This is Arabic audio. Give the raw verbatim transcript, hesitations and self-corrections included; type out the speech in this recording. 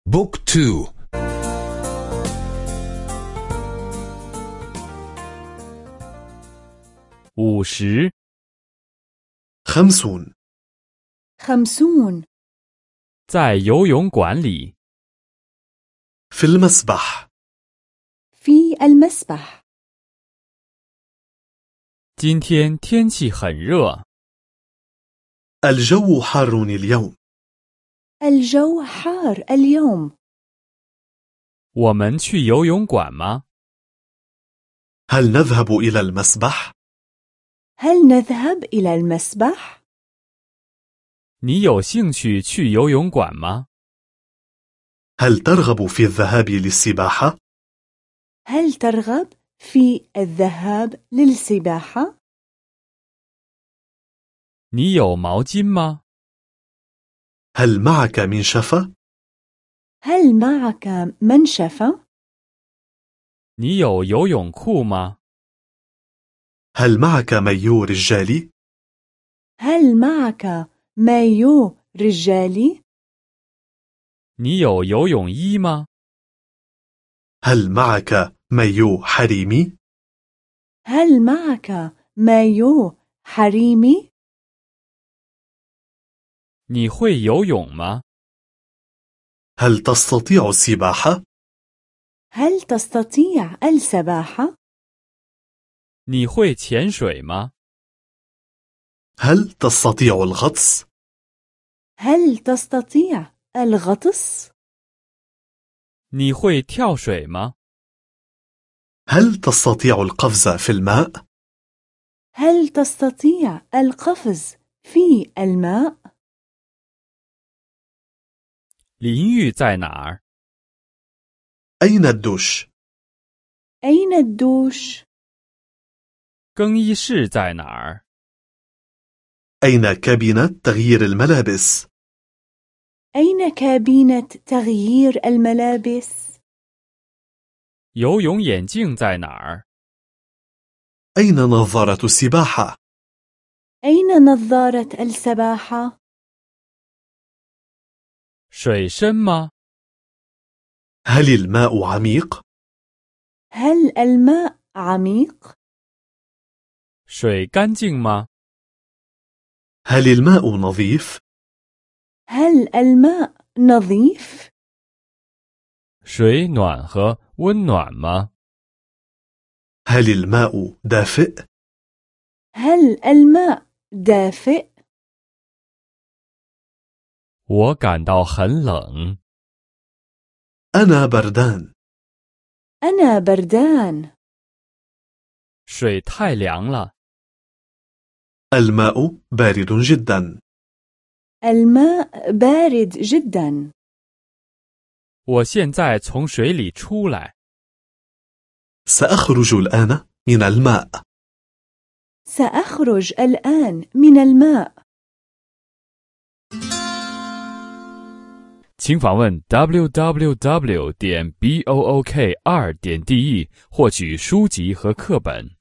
بوك تو. 五十 خمسون. خمسون. 在游泳馆里 في المسبح. في المسبح. 今天天气很热 الجو حار اليوم. الجو حار اليوم. 我们去游泳馆吗 هل نذهب إلى المسبح؟ هل نذهب إلى المسبح؟ 你有兴趣去游泳馆吗 هل ترغب في الذهاب للسباحة؟ هل ترغب في الذهاب للسباحة؟ 你有毛巾吗 هل معك منشفة؟ هل معك منشفة؟ 你有游泳裤吗 هل معك مايو رجالي؟ هل معك مايو رجالي؟ 你有游泳衣吗 هل معك مايو حريمي؟ هل معك مايو حريمي؟ 你会游泳吗 هل تستطيع السباحة؟ هل تستطيع السباحة؟ 你会潜水吗 هل تستطيع الغطس؟ هل تستطيع الغطس؟ 你会跳水吗 هل تستطيع القفز في الماء؟ هل تستطيع القفز في الماء؟ 淋浴在哪儿 أين الدوش؟ أين الدوش؟ 更衣室在哪儿 أين كابينة تغيير الملابس؟ أين كابينة تغيير الملابس؟ 游泳眼镜在哪儿 أين نظارة السباحة؟ أين نظارة السباحة؟ 水深吗 هل الماء عميق؟ هل الماء عميق؟ 水干净吗 هل الماء نظيف؟ هل الماء نظيف؟ 水暖和温暖吗 هل الماء دافئ؟ هل الماء دافئ؟ 我感到很冷 أنا بردان. أنا بردان. 水太凉了 الماء بارد جدا. الماء بارد جدا. 我现在从水里出来 سأخرج الآن من الماء. سأخرج الآن من الماء. 请访问 double-u double-u double-u 点 book 二点 de 获取书籍和课本。